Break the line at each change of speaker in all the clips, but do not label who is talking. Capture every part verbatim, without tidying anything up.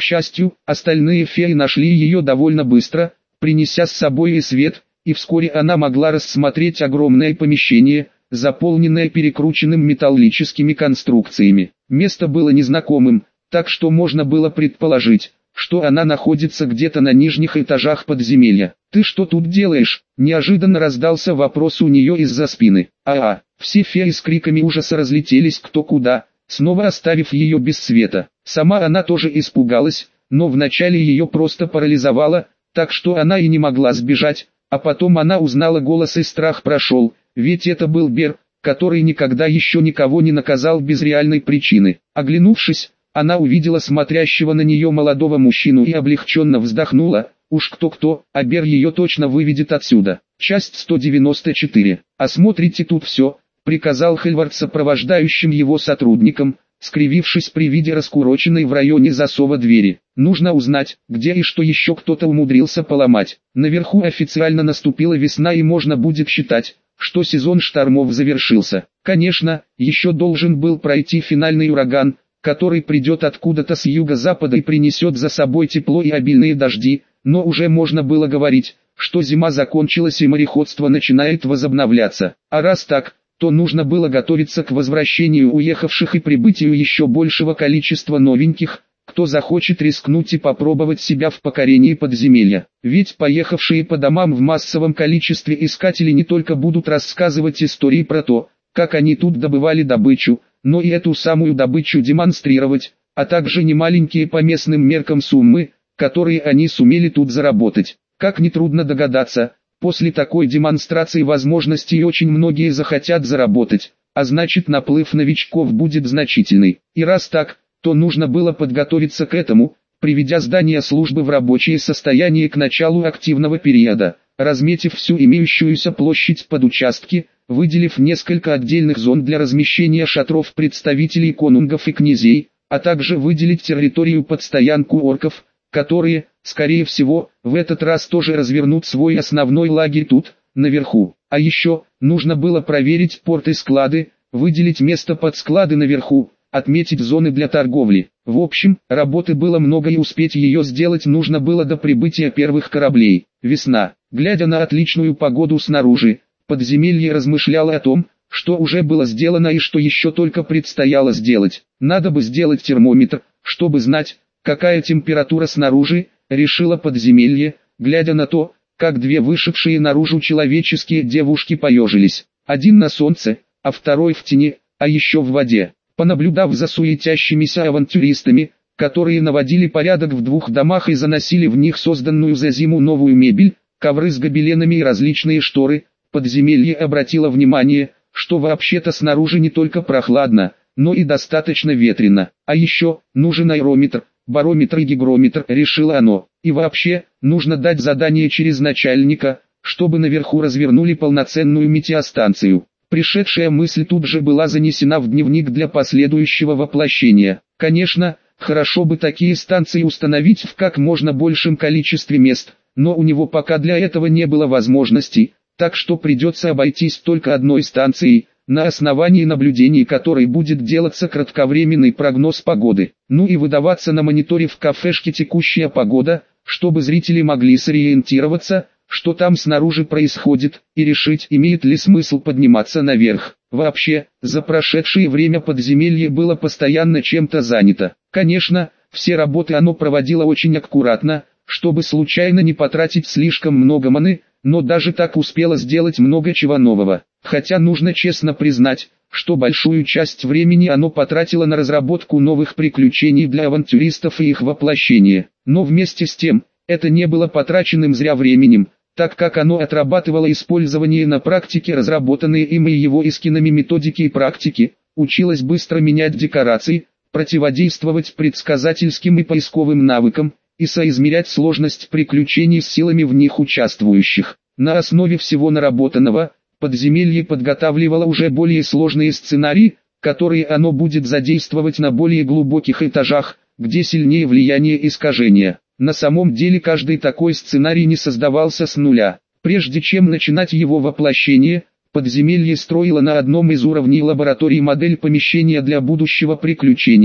счастью, остальные феи нашли ее довольно быстро, принеся с собой и свет, и вскоре она могла рассмотреть огромное помещение, заполненное перекрученным металлическими конструкциями. Место было незнакомым, так что можно было предположить, что она находится где-то на нижних этажах подземелья. «Ты что тут делаешь?» – неожиданно раздался вопрос у нее из-за спины. «А-а!» Все феи с криками ужаса разлетелись кто куда, снова оставив ее без света. Сама она тоже испугалась, но вначале ее просто парализовало, так что она и не могла сбежать, а потом она узнала голос и страх прошел, ведь это был Бер, который никогда еще никого не наказал без реальной причины. Оглянувшись, она увидела смотрящего на нее молодого мужчину и облегченно вздохнула, уж кто-кто, а Бер ее точно выведет отсюда. Часть сто девяносто четыре. «Осмотрите тут все», — приказал Хельвард сопровождающим его сотрудникам, скривившись при виде раскуроченной в районе засова двери. «Нужно узнать, где и что еще кто-то умудрился поломать. Наверху официально наступила весна и можно будет считать, что сезон штормов завершился. Конечно, еще должен был пройти финальный ураган, который придет откуда-то с юго-запада и принесет за собой тепло и обильные дожди, но уже можно было говорить, что зима закончилась и мореходство начинает возобновляться. А раз так, то нужно было готовиться к возвращению уехавших и прибытию еще большего количества новеньких, кто захочет рискнуть и попробовать себя в покорении подземелья. Ведь поехавшие по домам в массовом количестве искатели не только будут рассказывать истории про то, как они тут добывали добычу, но и эту самую добычу демонстрировать, а также немаленькие по местным меркам суммы, которые они сумели тут заработать. Как нетрудно догадаться, после такой демонстрации возможностей очень многие захотят заработать, а значит наплыв новичков будет значительный. И раз так, то нужно было подготовиться к этому, приведя здание службы в рабочее состояние к началу активного периода, разметив всю имеющуюся площадь под участки, выделив несколько отдельных зон для размещения шатров представителей конунгов и князей, а также выделить территорию под стоянку орков, которые, скорее всего, в этот раз тоже развернут свой основной лагерь тут, наверху. А еще, нужно было проверить порты и склады, выделить место под склады наверху, отметить зоны для торговли. В общем, работы было много и успеть ее сделать нужно было до прибытия первых кораблей. Весна. Глядя на отличную погоду снаружи, подземелье размышляло о том, что уже было сделано и что еще только предстояло сделать. Надо бы сделать термометр, чтобы знать, какая температура снаружи, решило подземелье, глядя на то, как две вышедшие наружу человеческие девушки поежились. Один на солнце, а второй в тени, а еще в воде. Понаблюдав за суетящимися авантюристами, которые наводили порядок в двух домах и заносили в них созданную за зиму новую мебель, ковры с гобеленами и различные шторы, подземелье обратило внимание, что вообще-то снаружи не только прохладно, но и достаточно ветрено. А еще, нужен аэрометр, барометр и гигрометр, решило оно. И вообще, нужно дать задание через начальника, чтобы наверху развернули полноценную метеостанцию. Пришедшая мысль тут же была занесена в дневник для последующего воплощения. Конечно, хорошо бы такие станции установить в как можно большем количестве мест, но у него пока для этого не было возможности, так что придется обойтись только одной станцией, на основании наблюдений которой будет делаться кратковременный прогноз погоды. Ну и выдаваться на мониторе в кафешке текущая погода, чтобы зрители могли сориентироваться, что там снаружи происходит, и решить, имеет ли смысл подниматься наверх. Вообще, за прошедшее время подземелье было постоянно чем-то занято. Конечно, все работы оно проводило очень аккуратно, чтобы случайно не потратить слишком много маны, но даже так успело сделать много чего нового. Хотя нужно честно признать, что большую часть времени оно потратило на разработку новых приключений для авантюристов и их воплощение. Но вместе с тем, это не было потраченным зря временем, так как оно отрабатывало использование на практике разработанные им и его искинами методики и практики, училось быстро менять декорации, противодействовать предсказательским и поисковым навыкам, и соизмерять сложность приключений с силами в них участвующих. На основе всего наработанного, подземелье подготавливало уже более сложные сценарии, которые оно будет задействовать на более глубоких этажах, где сильнее влияние искажения. На самом деле каждый такой сценарий не создавался с нуля. Прежде чем начинать его воплощение, подземелье строило на одном из уровней лаборатории модель помещения для будущего приключения,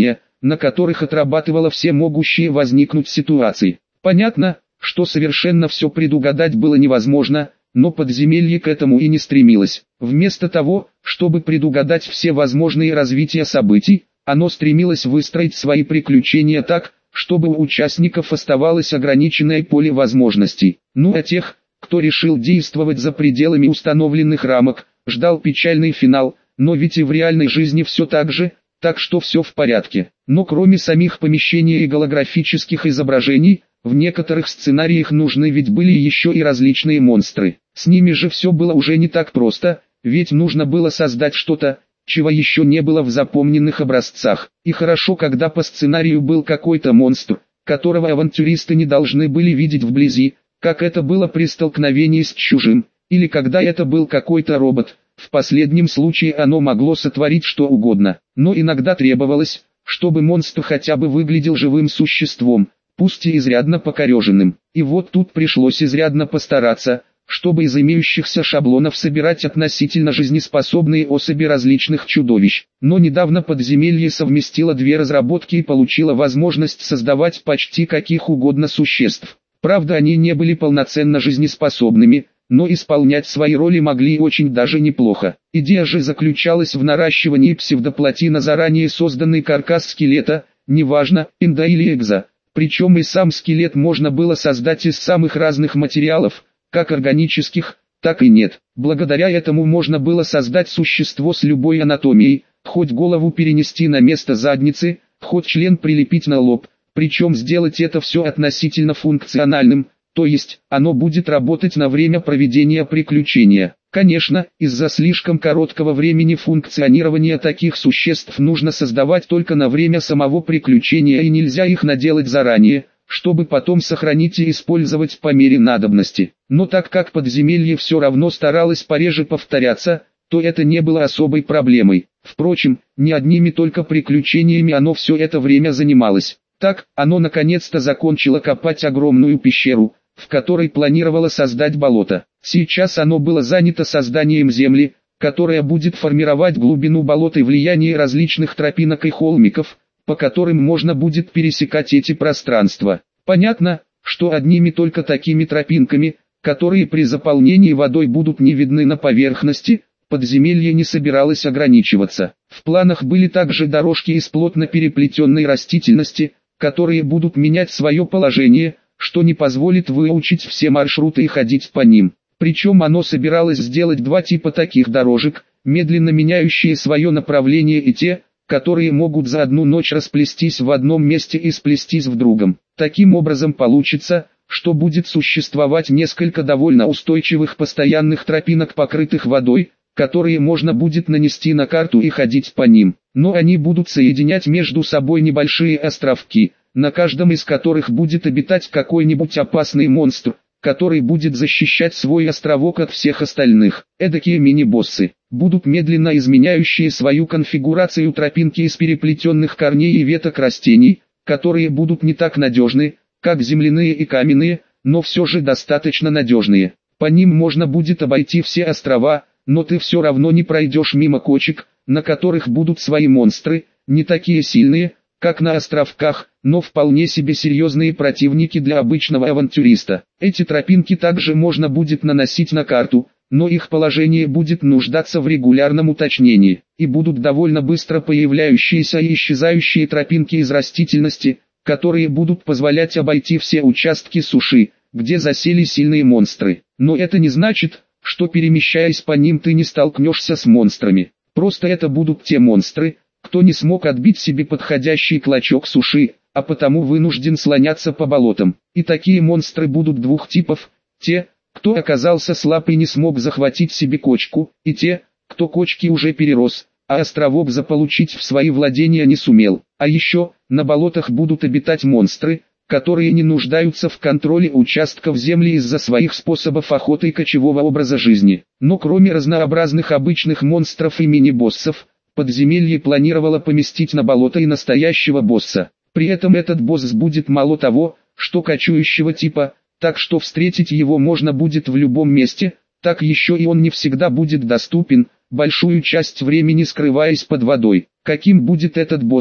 на которых отрабатывала все могущие возникнуть ситуации. Понятно, что совершенно все предугадать было невозможно, но подземелье к этому и не стремилось. Вместо того, чтобы предугадать все возможные развития событий, оно стремилось выстроить свои приключения так, чтобы у участников оставалось ограниченное поле возможностей. Ну а тех, кто решил действовать за пределами установленных рамок, ждал печальный финал, но ведь и в реальной жизни все так же, так что все в порядке. Но кроме самих помещений и голографических изображений, в некоторых сценариях нужны ведь были еще и различные монстры. С ними же все было уже не так просто, ведь нужно было создать что-то, чего еще не было в запомненных образцах. И хорошо, когда по сценарию был какой-то монстр, которого авантюристы не должны были видеть вблизи, как это было при столкновении с чужим, или когда это был какой-то робот. В последнем случае оно могло сотворить что угодно, но иногда требовалось, чтобы монстр хотя бы выглядел живым существом, пусть и изрядно покореженным. И вот тут пришлось изрядно постараться, чтобы из имеющихся шаблонов собирать относительно жизнеспособные особи различных чудовищ. Но недавно подземелье совместило две разработки и получило возможность создавать почти каких угодно существ. Правда, они не были полноценно жизнеспособными, но исполнять свои роли могли очень даже неплохо. Идея же заключалась в наращивании псевдоплоти на заранее созданный каркас скелета, неважно, энда или экзо. Причем и сам скелет можно было создать из самых разных материалов, как органических, так и нет. Благодаря этому можно было создать существо с любой анатомией, хоть голову перенести на место задницы, хоть член прилепить на лоб, причем сделать это все относительно функциональным, то есть, оно будет работать на время проведения приключения. Конечно, из-за слишком короткого времени функционирования таких существ нужно создавать только на время самого приключения и нельзя их наделать заранее, чтобы потом сохранить и использовать по мере надобности. Но так как подземелье все равно старалось пореже повторяться, то это не было особой проблемой. Впрочем, не одними только приключениями оно все это время занималось. Так, оно наконец-то закончило копать огромную пещеру, в которой планировало создать болото. Сейчас оно было занято созданием земли, которая будет формировать глубину болота и влияние различных тропинок и холмиков, по которым можно будет пересекать эти пространства. Понятно, что одними только такими тропинками, которые при заполнении водой будут не видны на поверхности, подземелье не собиралось ограничиваться. В планах были также дорожки из плотно переплетенной растительности, которые будут менять свое положение, что не позволит выучить все маршруты и ходить по ним. Причем оно собиралось сделать два типа таких дорожек, медленно меняющие свое направление и те, которые могут за одну ночь расплестись в одном месте и сплестись в другом. Таким образом получится, что будет существовать несколько довольно устойчивых постоянных тропинок, покрытых водой, которые можно будет нанести на карту и ходить по ним. Но они будут соединять между собой небольшие островки, на каждом из которых будет обитать какой-нибудь опасный монстр, который будет защищать свой островок от всех остальных. Эдакие мини-боссы будут медленно изменяющие свою конфигурацию тропинки из переплетенных корней и веток растений, которые будут не так надежны, как земляные и каменные, но все же достаточно надежные. По ним можно будет обойти все острова, но ты все равно не пройдешь мимо кочек, на которых будут свои монстры, не такие сильные, как на островках, но вполне себе серьезные противники для обычного авантюриста. Эти тропинки также можно будет наносить на карту, но их положение будет нуждаться в регулярном уточнении, и будут довольно быстро появляющиеся и исчезающие тропинки из растительности, которые будут позволять обойти все участки суши, где засели сильные монстры. Но это не значит, что перемещаясь по ним ты не столкнешься с монстрами. Просто это будут те монстры, кто не смог отбить себе подходящий клочок суши, а потому вынужден слоняться по болотам. И такие монстры будут двух типов: те, кто оказался слаб и не смог захватить себе кочку, и те, кто кочки уже перерос, а островок заполучить в свои владения не сумел. А еще, на болотах будут обитать монстры, которые не нуждаются в контроле участков земли из-за своих способов охоты и кочевого образа жизни. Но кроме разнообразных обычных монстров и мини-боссов, подземелье планировало поместить на болото и настоящего босса. При этом этот босс будет мало того, что кочующего типа, так что встретить его можно будет в любом месте, так еще и он не всегда будет доступен, большую часть времени скрываясь под водой. Каким будет этот босс,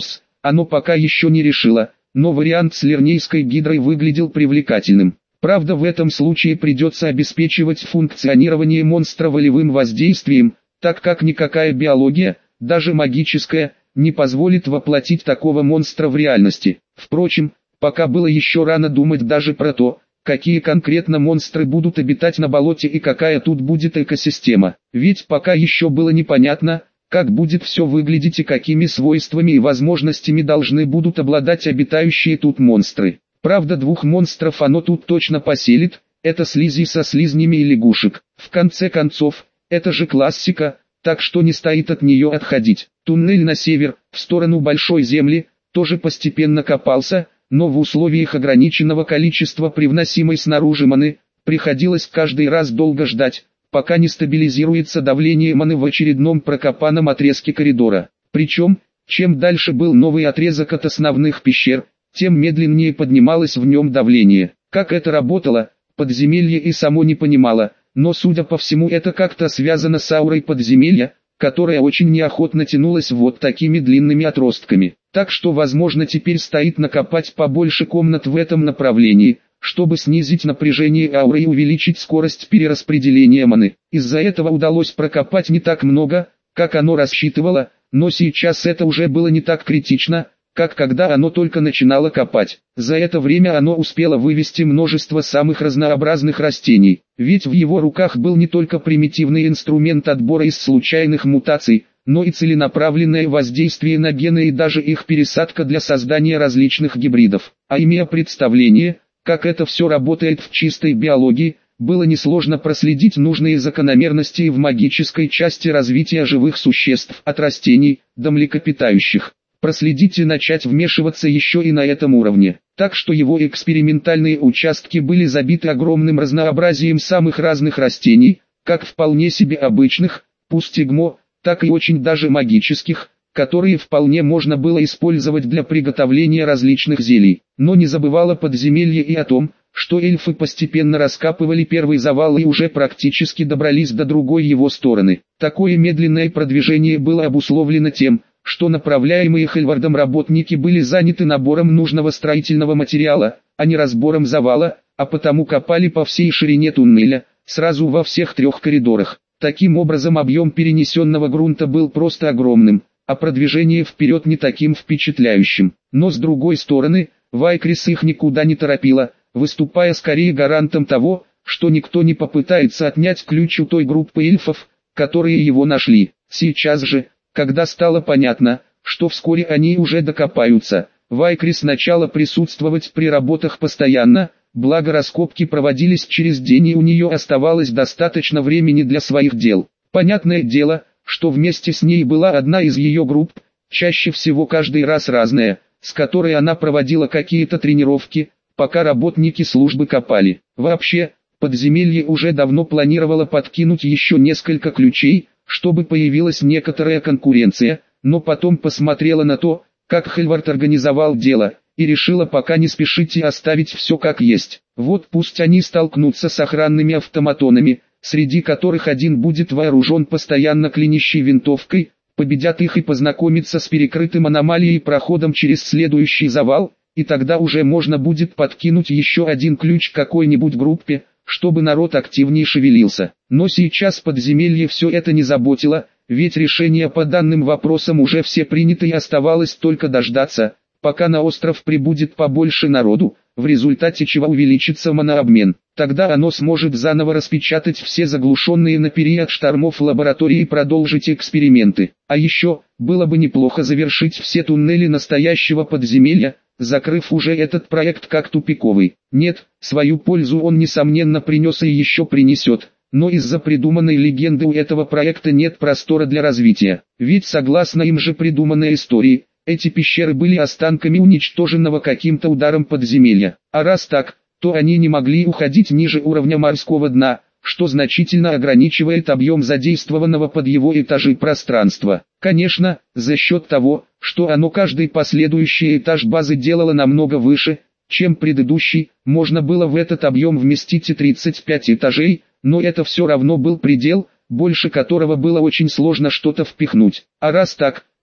оно пока еще не решило, но вариант с Лернейской гидрой выглядел привлекательным. Правда, в этом случае придется обеспечивать функционирование монстра волевым воздействием, так как никакая биология, даже магическая, не позволит воплотить такого монстра в реальности. Впрочем, пока было еще рано думать даже про то, какие конкретно монстры будут обитать на болоте и какая тут будет экосистема. Ведь пока еще было непонятно, как будет все выглядеть и какими свойствами и возможностями должны будут обладать обитающие тут монстры. Правда, двух монстров оно тут точно поселит, это слизи со слизнями и лягушек. В конце концов, это же классика, так что не стоит от нее отходить. Туннель на север, в сторону Большой Земли, тоже постепенно копался, но в условиях ограниченного количества привносимой снаружи маны, приходилось каждый раз долго ждать, пока не стабилизируется давление маны в очередном прокопанном отрезке коридора. Причем, чем дальше был новый отрезок от основных пещер, тем медленнее поднималось в нем давление. Как это работало, подземелье и само не понимало, но судя по всему это как-то связано с аурой подземелья, которая очень неохотно тянулась вот такими длинными отростками. Так что возможно теперь стоит накопать побольше комнат в этом направлении, чтобы снизить напряжение ауры и увеличить скорость перераспределения маны. Из-за этого удалось прокопать не так много, как оно рассчитывало, но сейчас это уже было не так критично, как когда оно только начинало копать. За это время оно успело вывести множество самых разнообразных растений, ведь в его руках был не только примитивный инструмент отбора из случайных мутаций, но и целенаправленное воздействие на гены и даже их пересадка для создания различных гибридов. А имея представление, как это все работает в чистой биологии, было несложно проследить нужные закономерности в магической части развития живых существ от растений до млекопитающих. Проследить и начать вмешиваться еще и на этом уровне. Так что его экспериментальные участки были забиты огромным разнообразием самых разных растений, как вполне себе обычных, пустигмо, так и очень даже магических, которые вполне можно было использовать для приготовления различных зелий. Но не забывало подземелье и о том, что эльфы постепенно раскапывали первый завал и уже практически добрались до другой его стороны. Такое медленное продвижение было обусловлено тем, что направляемые Хельвардом работники были заняты набором нужного строительного материала, а не разбором завала, а потому копали по всей ширине туннеля, сразу во всех трех коридорах. Таким образом объем перенесенного грунта был просто огромным, а продвижение вперед не таким впечатляющим. Но с другой стороны, Вайкрис их никуда не торопила, выступая скорее гарантом того, что никто не попытается отнять ключ у той группы эльфов, которые его нашли. Сейчас же, когда стало понятно, что вскоре они уже докопаются, Вайкрис начала присутствовать при работах постоянно, благо раскопки проводились через день и у нее оставалось достаточно времени для своих дел. Понятное дело, что вместе с ней была одна из ее групп, чаще всего каждый раз разная, с которой она проводила какие-то тренировки, пока работники службы копали. Вообще, подземелье уже давно планировало подкинуть еще несколько ключей, чтобы появилась некоторая конкуренция, но потом посмотрела на то, как Хельвард организовал дело, и решила пока не спешить и оставить все как есть. Вот пусть они столкнутся с охранными автоматонами, среди которых один будет вооружен постоянно клинящей винтовкой, победят их и познакомятся с перекрытым аномалией проходом через следующий завал, и тогда уже можно будет подкинуть еще один ключ какой-нибудь группе, чтобы народ активнее шевелился. Но сейчас подземелье все это не заботило, ведь решения по данным вопросам уже все приняты и оставалось только дождаться, пока на остров прибудет побольше народу, в результате чего увеличится монообмен. Тогда оно сможет заново распечатать все заглушенные на период штормов лаборатории и продолжить эксперименты. А еще, было бы неплохо завершить все туннели настоящего подземелья, закрыв уже этот проект как тупиковый. Нет, свою пользу он несомненно принес и еще принесет, но из-за придуманной легенды у этого проекта нет простора для развития. Ведь согласно им же придуманной истории, эти пещеры были останками уничтоженного каким-то ударом подземелья. А раз так, то они не могли уходить ниже уровня морского дна, что значительно ограничивает объем задействованного под его этажи пространства. Конечно, за счет того, что оно каждый последующий этаж базы делало намного выше, чем предыдущий, можно было в этот объем вместить и тридцать пять этажей, но это все равно был предел, больше которого было очень сложно что-то впихнуть. А раз так,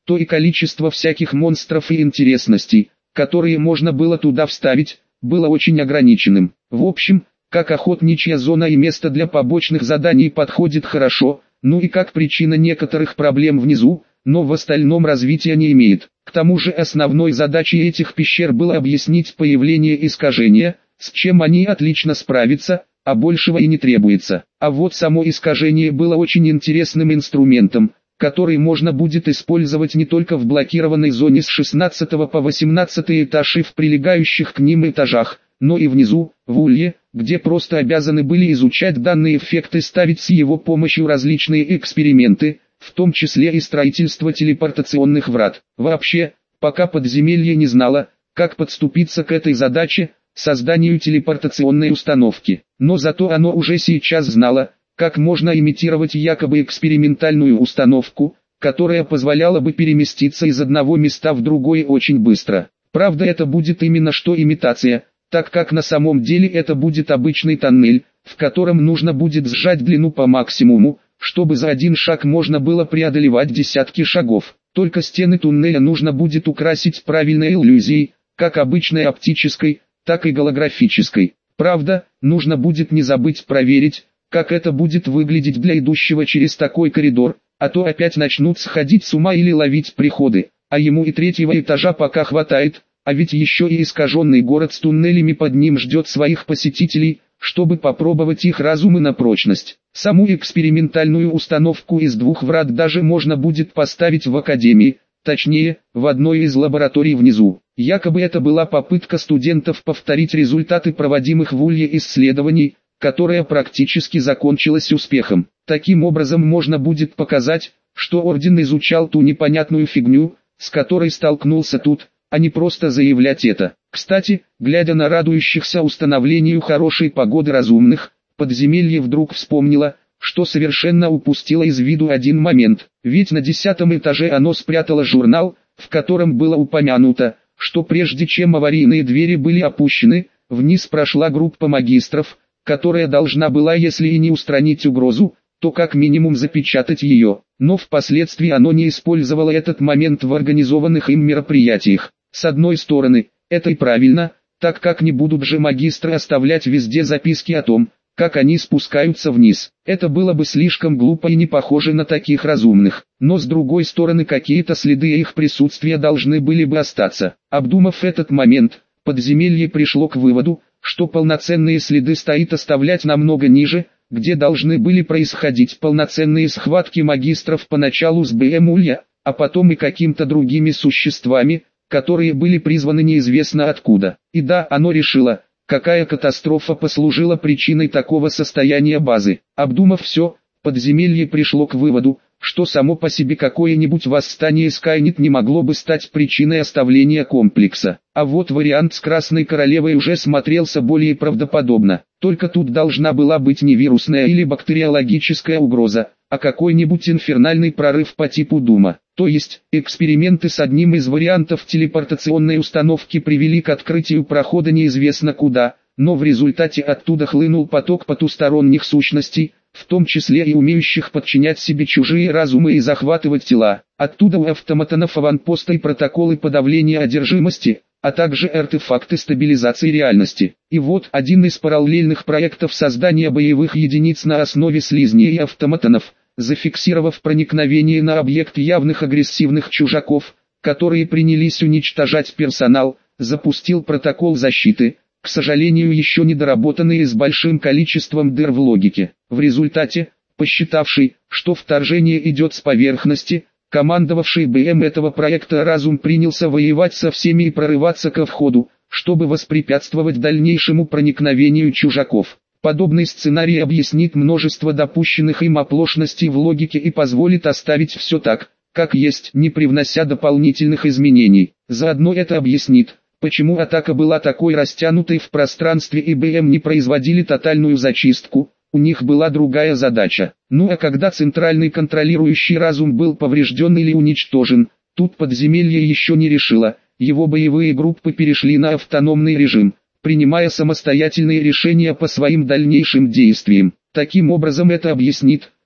то и количество всяких монстров и интересностей, которые можно было туда вставить, было очень ограниченным. В общем, как охотничья зона и место для побочных заданий подходит хорошо, ну и как причина некоторых проблем внизу, но в остальном развития не имеет. К тому же основной задачей этих пещер было объяснить появление искажения, с чем они отлично справятся, а большего и не требуется. А вот само искажение было очень интересным инструментом, который можно будет использовать не только в блокированной зоне с шестнадцатого по восемнадцатый этаж и в прилегающих к ним этажах, но и внизу, в улье, где просто обязаны были изучать данные эффекты, ставить с его помощью различные эксперименты, в том числе и строительство телепортационных врат. Вообще, пока подземелье не знало, как подступиться к этой задаче, созданию телепортационной установки, но зато оно уже сейчас знало, как можно имитировать якобы экспериментальную установку, которая позволяла бы переместиться из одного места в другое очень быстро. Правда, это будет именно что имитация, так как на самом деле это будет обычный тоннель, в котором нужно будет сжать длину по максимуму, чтобы за один шаг можно было преодолевать десятки шагов. Только стены туннеля нужно будет украсить правильной иллюзией, как обычной оптической, так и голографической. Правда, нужно будет не забыть проверить, как это будет выглядеть для идущего через такой коридор, а то опять начнут сходить с ума или ловить приходы, а ему и третьего этажа пока хватает, а ведь еще и искаженный город с туннелями под ним ждет своих посетителей, чтобы попробовать их разумы на прочность. Саму экспериментальную установку из двух врат даже можно будет поставить в академии, точнее, в одной из лабораторий внизу. Якобы это была попытка студентов повторить результаты проводимых в улье исследований, которая практически закончилась успехом. Таким образом можно будет показать, что Орден изучал ту непонятную фигню, с которой столкнулся тут, а не просто заявлять это. Кстати, глядя на радующихся установлению хорошей погоды разумных, подземелье вдруг вспомнило, что совершенно упустило из виду один момент. Ведь на десятом этаже оно спрятало журнал, в котором было упомянуто, что прежде чем аварийные двери были опущены, вниз прошла группа магистров, которая должна была, если и не устранить угрозу, то как минимум запечатать ее. Но впоследствии оно не использовало этот момент в организованных им мероприятиях. С одной стороны, это и правильно, так как не будут же магистры оставлять везде записки о том, как они спускаются вниз. Это было бы слишком глупо и не похоже на таких разумных. Но с другой стороны, какие-то следы их присутствия должны были бы остаться. Обдумав этот момент, подземелье пришло к выводу, что полноценные следы стоит оставлять намного ниже, где должны были происходить полноценные схватки магистров поначалу с БМ Улья, а потом и какими-то другими существами, которые были призваны неизвестно откуда. И да, оно решило, какая катастрофа послужила причиной такого состояния базы. Обдумав все, подземелье пришло к выводу, что само по себе какое-нибудь восстание Скайнет не могло бы стать причиной оставления комплекса. А вот вариант с Красной Королевой уже смотрелся более правдоподобно. Только тут должна была быть не вирусная или бактериологическая угроза, а какой-нибудь инфернальный прорыв по типу Дума. То есть, эксперименты с одним из вариантов телепортационной установки привели к открытию прохода неизвестно куда, но в результате оттуда хлынул поток потусторонних сущностей, в том числе и умеющих подчинять себе чужие разумы и захватывать тела. Оттуда у автоматонов аванпоста и протоколы подавления одержимости, а также артефакты стабилизации реальности. И вот один из параллельных проектов создания боевых единиц на основе слизней и автоматонов, зафиксировав проникновение на объект явных агрессивных чужаков, которые принялись уничтожать персонал, запустил протокол защиты, к сожалению еще не доработанный и с большим количеством дыр в логике. В результате, посчитавший, что вторжение идет с поверхности, командовавший БМ этого проекта разум принялся воевать со всеми и прорываться ко входу, чтобы воспрепятствовать дальнейшему проникновению чужаков. Подобный сценарий объяснит множество допущенных им оплошностей в логике и позволит оставить все так, как есть, не привнося дополнительных изменений. Заодно это объяснит, почему атака была такой растянутой в пространстве и БМ не производили тотальную зачистку. У них была другая задача. Ну а когда центральный контролирующий разум был поврежден или уничтожен, тут подземелье еще не решило, его боевые группы перешли на автономный режим, принимая самостоятельные решения по своим дальнейшим действиям. Таким образом это объяснит,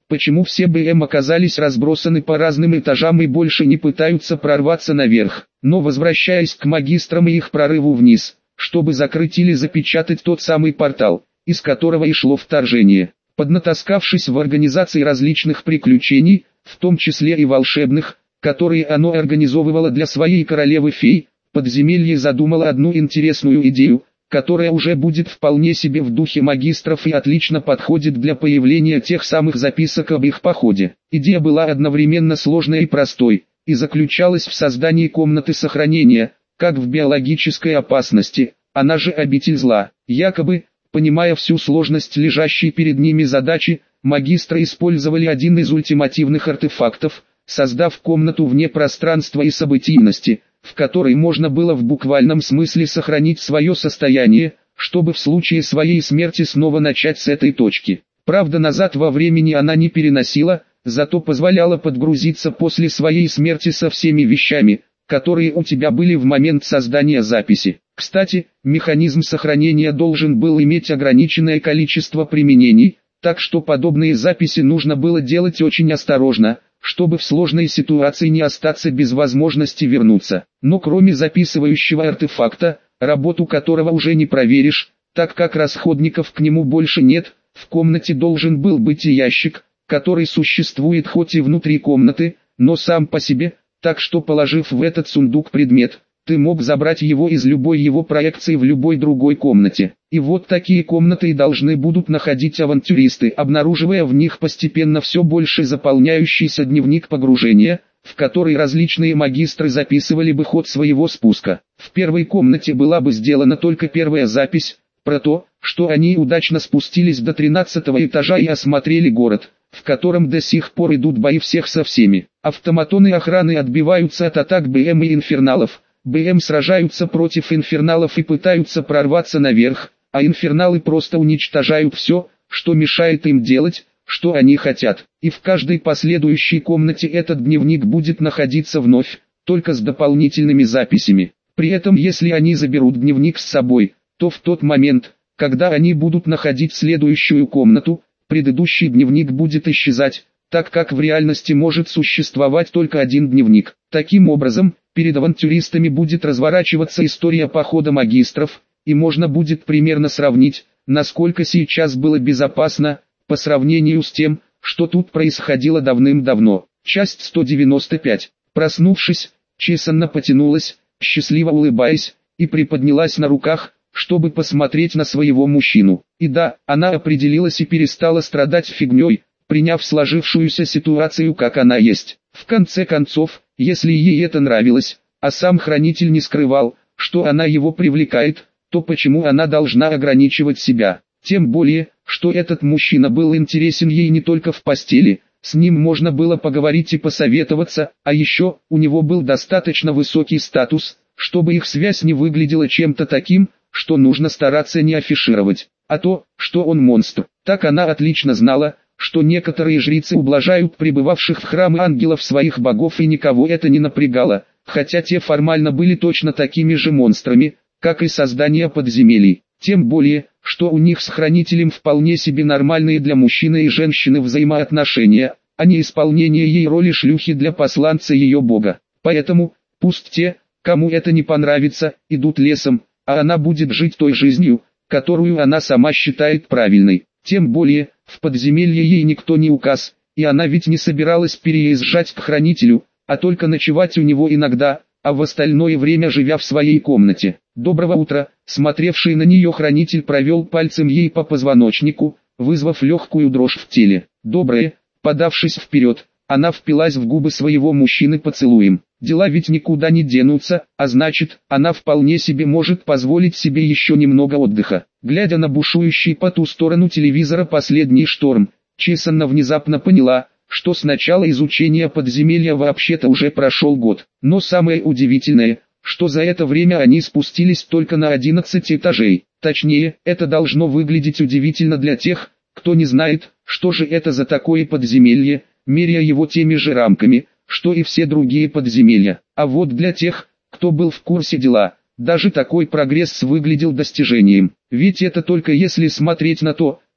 почему все БМ оказались разбросаны по разным этажам и больше не пытаются прорваться наверх. Но возвращаясь к магистрам и их прорыву вниз, чтобы закрыть или запечатать тот самый портал, из которого и шло вторжение. Поднатаскавшись в организации различных приключений, в том числе и волшебных, которые оно организовывало для своей королевы-фей, подземелье задумало одну интересную идею, которая уже будет вполне себе в духе магистров и отлично подходит для появления тех самых записок об их походе. Идея была одновременно сложной и простой, и заключалась в создании комнаты сохранения, как в биологической опасности, она же обитель зла. Якобы, понимая всю сложность лежащей перед ними задачи, магистры использовали один из ультимативных артефактов, создав комнату вне пространства и событийности, в которой можно было в буквальном смысле сохранить свое состояние, чтобы в случае своей смерти снова начать с этой точки. Правда, назад во времени она не переносила, зато позволяла подгрузиться после своей смерти со всеми вещами, которые у тебя были в момент создания записи. Кстати, механизм сохранения должен был иметь ограниченное количество применений, так что подобные записи нужно было делать очень осторожно, чтобы в сложной ситуации не остаться без возможности вернуться. Но кроме записывающего артефакта, работу которого уже не проверишь, так как расходников к нему больше нет, в комнате должен был быть и ящик, который существует хоть и внутри комнаты, но сам по себе, так что положив в этот сундук предмет, ты мог забрать его из любой его проекции в любой другой комнате. И вот такие комнаты и должны будут находить авантюристы, обнаруживая в них постепенно все больше заполняющийся дневник погружения, в который различные магистры записывали бы ход своего спуска. В первой комнате была бы сделана только первая запись, про то, что они удачно спустились до тринадцатого этажа и осмотрели город, в котором до сих пор идут бои всех со всеми. Автоматоны охраны отбиваются от атак БМ и инферналов, БМ сражаются против инферналов и пытаются прорваться наверх, а инферналы просто уничтожают все, что мешает им делать, что они хотят. И в каждой последующей комнате этот дневник будет находиться вновь, только с дополнительными записями. При этом если они заберут дневник с собой, то в тот момент, когда они будут находить следующую комнату, предыдущий дневник будет исчезать, так как в реальности может существовать только один дневник. Таким образом, перед авантюристами будет разворачиваться история похода магистров, и можно будет примерно сравнить, насколько сейчас было безопасно, по сравнению с тем, что тут происходило давным-давно. Часть сто девяносто пять. Проснувшись, Чесанна потянулась, счастливо улыбаясь, и приподнялась на руках, чтобы посмотреть на своего мужчину. И да, она определилась и перестала страдать фигней, приняв сложившуюся ситуацию как она есть. В конце концов, если ей это нравилось, а сам хранитель не скрывал, что она его привлекает, то почему она должна ограничивать себя? Тем более, что этот мужчина был интересен ей не только в постели, с ним можно было поговорить и посоветоваться, а еще, у него был достаточно высокий статус, чтобы их связь не выглядела чем-то таким, что нужно стараться не афишировать. А то, что он монстр, так она отлично знала, что некоторые жрицы ублажают прибывавших в храмы ангелов своих богов и никого это не напрягало, хотя те формально были точно такими же монстрами, как и создание подземелий. Тем более, что у них с хранителем вполне себе нормальные для мужчины и женщины взаимоотношения, а не исполнение ей роли шлюхи для посланца ее бога. Поэтому, пусть те, кому это не понравится, идут лесом, а она будет жить той жизнью, которую она сама считает правильной. Тем более, в подземелье ей никто не указ, и она ведь не собиралась переезжать к хранителю, а только ночевать у него иногда, а в остальное время живя в своей комнате. Доброго утра, смотревший на нее хранитель провел пальцем ей по позвоночнику, вызвав легкую дрожь в теле. Доброе, подавшись вперед, она впилась в губы своего мужчины поцелуем. Дела ведь никуда не денутся, а значит, она вполне себе может позволить себе еще немного отдыха. Глядя на бушующий по ту сторону телевизора последний шторм, Чесанна внезапно поняла, что с начала изучения подземелья вообще-то уже прошел год. Но самое удивительное, что за это время они спустились только на одиннадцать этажей. Точнее, это должно выглядеть удивительно для тех, кто не знает, что же это за такое подземелье, меряя его теми же рамками, что и все другие подземелья. А вот для тех, кто был в курсе дела, даже такой прогресс выглядел достижением. Ведь это только если смотреть на то,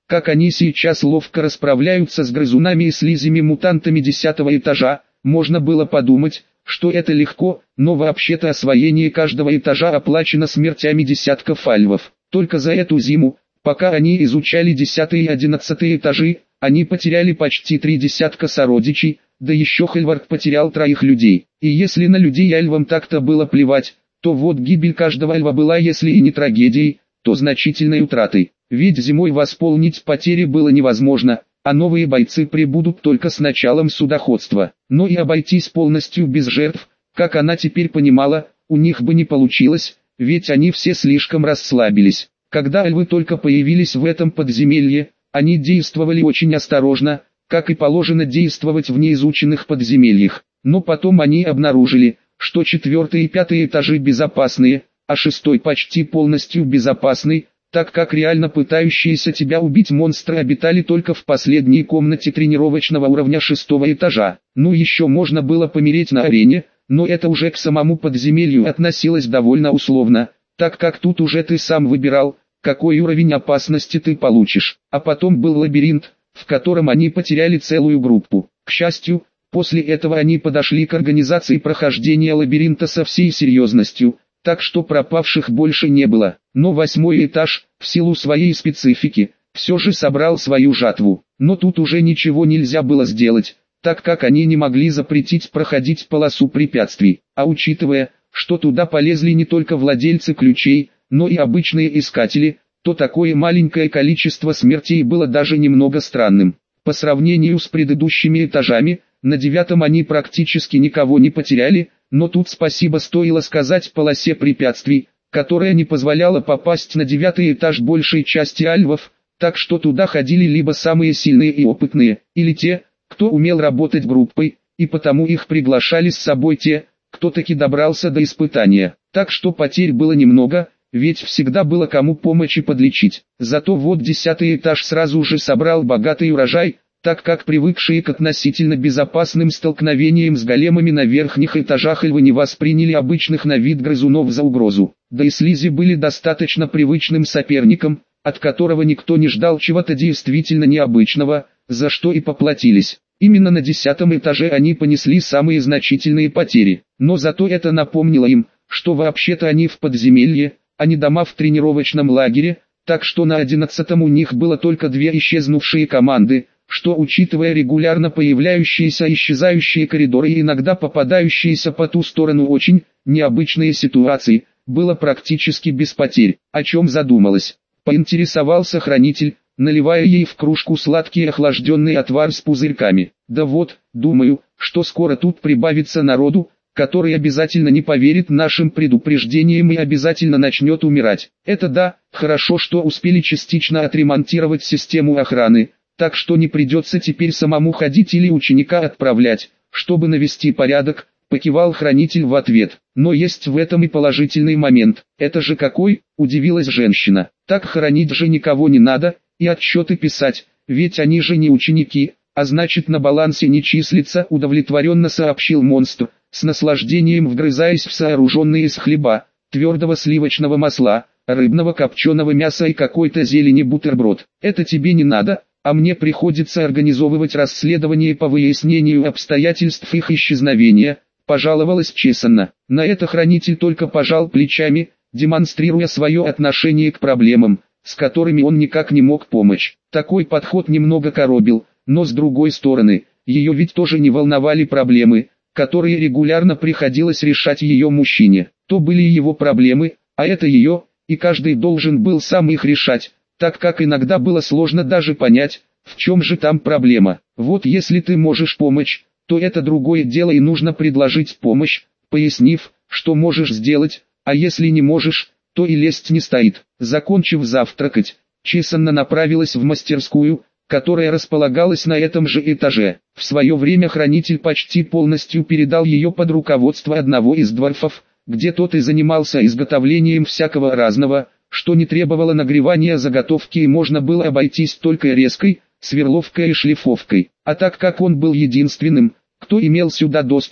как они сейчас ловко расправляются с грызунами и слизями-мутантами десятого этажа, можно было подумать, что это легко, но вообще-то освоение каждого этажа оплачено смертями десятков альвов. Только за эту зиму, пока они изучали десятый и одиннадцатый этажи, они потеряли почти три десятка сородичей, да еще Хельвард потерял троих людей. И если на людей альвам так-то было плевать, то вот гибель каждого альва была, если и не трагедией, то значительной утратой. Ведь зимой восполнить потери было невозможно, а новые бойцы прибудут только с началом судоходства. Но и обойтись полностью без жертв, как она теперь понимала, у них бы не получилось, ведь они все слишком расслабились. Когда альвы только появились в этом подземелье, они действовали очень осторожно, как и положено действовать в неизученных подземельях. Но потом они обнаружили, что четвертый и пятый этажи безопасные, а шестой почти полностью безопасный, так как реально пытающиеся тебя убить монстры обитали только в последней комнате тренировочного уровня шестого этажа. Ну еще можно было помереть на арене, но это уже к самому подземелью относилось довольно условно, так как тут уже ты сам выбирал, какой уровень опасности ты получишь. А потом был лабиринт, в котором они потеряли целую группу. К счастью, после этого они подошли к организации прохождения лабиринта со всей серьезностью, так что пропавших больше не было. Но восьмой этаж, в силу своей специфики, все же собрал свою жатву. Но тут уже ничего нельзя было сделать, так как они не могли запретить проходить полосу препятствий. А учитывая, что туда полезли не только владельцы ключей, но и обычные искатели, то такое маленькое количество смертей было даже немного странным. По сравнению с предыдущими этажами, на девятом они практически никого не потеряли, но тут спасибо стоило сказать полосе препятствий, которая не позволяла попасть на девятый этаж большей части альвов, так что туда ходили либо самые сильные и опытные, или те, кто умел работать группой, и потому их приглашали с собой те, кто таки добрался до испытания. Так что потерь было немного, ведь всегда было кому помочь и подлечить. Зато вот десятый этаж сразу же собрал богатый урожай, так как привыкшие к относительно безопасным столкновениям с големами на верхних этажах альвы не восприняли обычных на вид грызунов за угрозу. Да и слизи были достаточно привычным соперником, от которого никто не ждал чего-то действительно необычного, за что и поплатились. Именно на десятом этаже они понесли самые значительные потери, но зато это напомнило им, что вообще-то они в подземелье, а не дома в тренировочном лагере, так что на одиннадцатом у них было только две исчезнувшие команды, что, учитывая регулярно появляющиеся и исчезающие коридоры и иногда попадающиеся по ту сторону очень необычные ситуации, было практически без потерь. О чем задумалась? Поинтересовался хранитель, наливая ей в кружку сладкий охлажденный отвар с пузырьками. Да вот, думаю, что скоро тут прибавится народу, который обязательно не поверит нашим предупреждениям и обязательно начнет умирать. Это да, хорошо, что успели частично отремонтировать систему охраны, так что не придется теперь самому ходить или ученика отправлять, чтобы навести порядок, покивал хранитель в ответ. Но есть в этом и положительный момент. Это же какой, удивилась женщина. Так хоронить же никого не надо, и отчеты писать, ведь они же не ученики, а значит на балансе не числится, удовлетворенно сообщил монстр, с наслаждением вгрызаясь в сооруженный из хлеба, твердого сливочного масла, рыбного копченого мяса и какой-то зелени бутерброд. Это тебе не надо, а мне приходится организовывать расследование по выяснению обстоятельств их исчезновения, пожаловалась Чесанна. На это хранитель только пожал плечами, демонстрируя свое отношение к проблемам, с которыми он никак не мог помочь. Такой подход немного коробил, но с другой стороны, ее ведь тоже не волновали проблемы, которые регулярно приходилось решать ее мужчине. То были его проблемы, а это ее, и каждый должен был сам их решать, так как иногда было сложно даже понять, в чем же там проблема. Вот если ты можешь помочь, то это другое дело и нужно предложить помощь, пояснив, что можешь сделать, а если не можешь, то и лезть не стоит. Закончив завтракать, Чесанна направилась в мастерскую, которая располагалась на этом же этаже. В свое время хранитель почти полностью передал ее под руководство одного из дворфов, где тот и занимался изготовлением всякого разного, что не требовало нагревания заготовки и можно было обойтись только резкой, сверловкой и шлифовкой. А так как он был единственным, кто имел сюда доступ,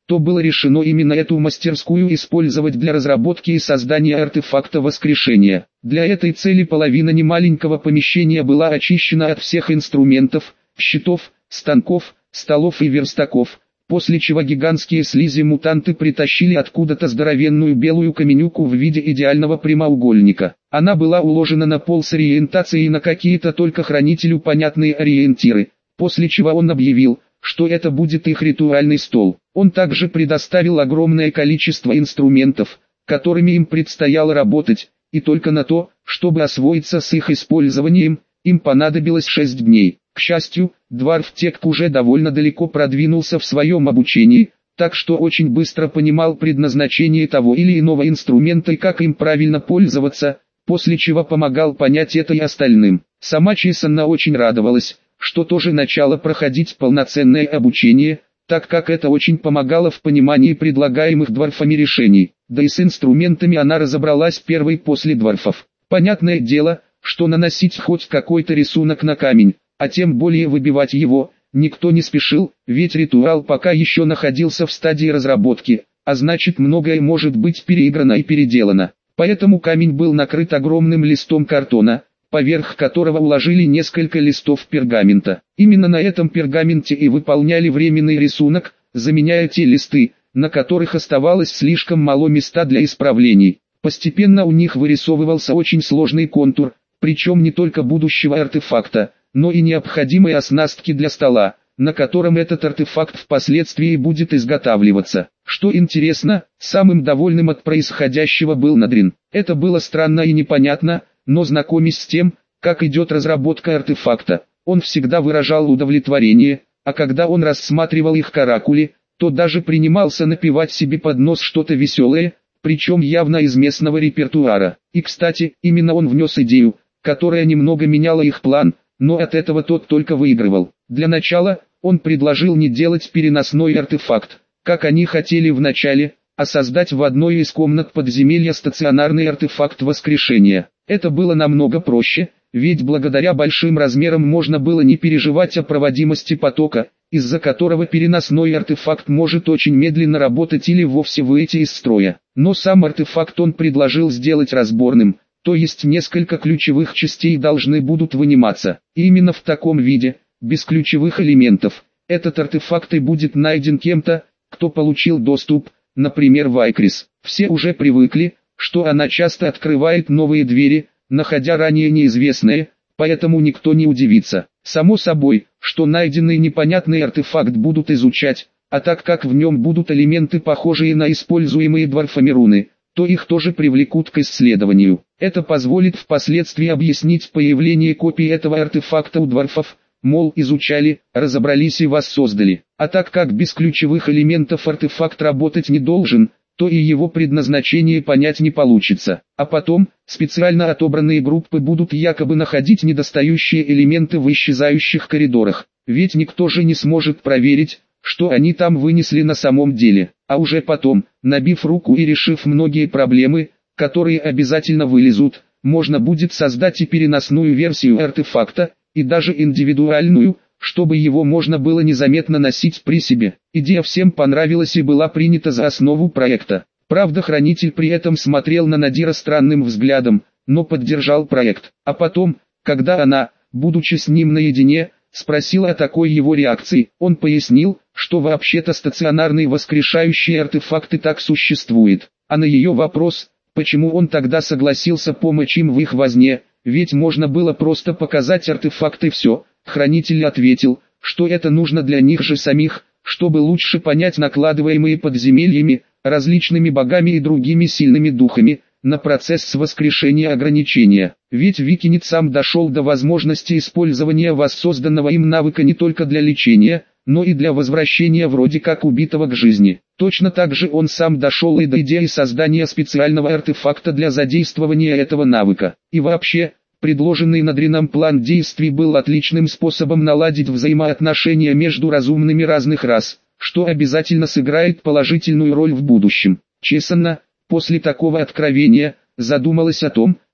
то было решено именно эту мастерскую использовать для разработки и создания артефакта воскрешения. Для этой цели половина немаленького помещения была очищена от всех инструментов, щитов, станков, столов и верстаков, после чего гигантские слизи-мутанты притащили откуда-то здоровенную белую каменюку в виде идеального прямоугольника. Она была уложена на пол с ориентацией на какие-то только хранителю понятные ориентиры, после чего он объявил, что это будет их ритуальный стол. Он также предоставил огромное количество инструментов, которыми им предстояло работать, и только на то, чтобы освоиться с их использованием, им понадобилось шесть дней. К счастью, Дварф-Тек уже довольно далеко продвинулся в своем обучении, так что очень быстро понимал предназначение того или иного инструмента и как им правильно пользоваться, после чего помогал понять это и остальным. Сама Чесанна очень радовалась, что тоже начала проходить полноценное обучение, так как это очень помогало в понимании предлагаемых дварфами решений, да и с инструментами она разобралась первой после дварфов. Понятное дело, что наносить хоть какой-то рисунок на камень, а тем более выбивать его, никто не спешил, ведь ритуал пока еще находился в стадии разработки, а значит многое может быть переиграно и переделано. Поэтому камень был накрыт огромным листом картона, поверх которого уложили несколько листов пергамента. Именно на этом пергаменте и выполняли временный рисунок, заменяя те листы, на которых оставалось слишком мало места для исправлений. Постепенно у них вырисовывался очень сложный контур, причем не только будущего артефакта, но и необходимой оснастки для стола, на котором этот артефакт впоследствии будет изготавливаться. Что интересно, самым довольным от происходящего был Надрин. Это было странно и непонятно, но знакомясь с тем, как идет разработка артефакта, он всегда выражал удовлетворение, а когда он рассматривал их каракули, то даже принимался напевать себе под нос что-то веселое, причем явно из местного репертуара. И кстати, именно он внес идею, которая немного меняла их план, но от этого тот только выигрывал. Для начала, он предложил не делать переносной артефакт, как они хотели в начале, а создать в одной из комнат подземелья стационарный артефакт воскрешения. Это было намного проще, ведь благодаря большим размерам можно было не переживать о проводимости потока, из-за которого переносной артефакт может очень медленно работать или вовсе выйти из строя. Но сам артефакт он предложил сделать разборным, то есть несколько ключевых частей должны будут выниматься. И именно в таком виде, без ключевых элементов, этот артефакт и будет найден кем-то, кто получил доступ, например Вайкрис. Все уже привыкли, что она часто открывает новые двери, находя ранее неизвестные, поэтому никто не удивится. Само собой, что найденный непонятный артефакт будут изучать, а так как в нем будут элементы похожие на используемые дварфами руны, то их тоже привлекут к исследованию. Это позволит впоследствии объяснить появление копий этого артефакта у дварфов, мол изучали, разобрались и воссоздали. А так как без ключевых элементов артефакт работать не должен, то и его предназначение понять не получится. А потом, специально отобранные группы будут якобы находить недостающие элементы в исчезающих коридорах, ведь никто же не сможет проверить, что они там вынесли на самом деле. А уже потом, набив руку и решив многие проблемы, которые обязательно вылезут, можно будет создать и переносную версию артефакта, и даже индивидуальную, чтобы его можно было незаметно носить при себе. Идея всем понравилась и была принята за основу проекта. Правда, хранитель при этом смотрел на Надира странным взглядом, но поддержал проект. А потом, когда она, будучи с ним наедине, спросила о такой его реакции, он пояснил, что вообще-то стационарный воскрешающий артефакт и так существует. А на ее вопрос, почему он тогда согласился помочь им в их возне, ведь можно было просто показать артефакт и все, хранитель ответил, что это нужно для них же самих, чтобы лучше понять накладываемые подземельями, различными богами и другими сильными духами, на процесс воскрешения ограничения. Ведь Викинит сам дошел до возможности использования воссозданного им навыка не только для лечения, но и для возвращения вроде как убитого к жизни. Точно так же он сам дошел и до идеи создания специального артефакта для задействования этого навыка. И вообще, предложенный Надрином план действий был отличным способом наладить взаимоотношения между разумными разных рас, что обязательно сыграет положительную роль в будущем. Чесанна, после такого откровения, задумалась о том,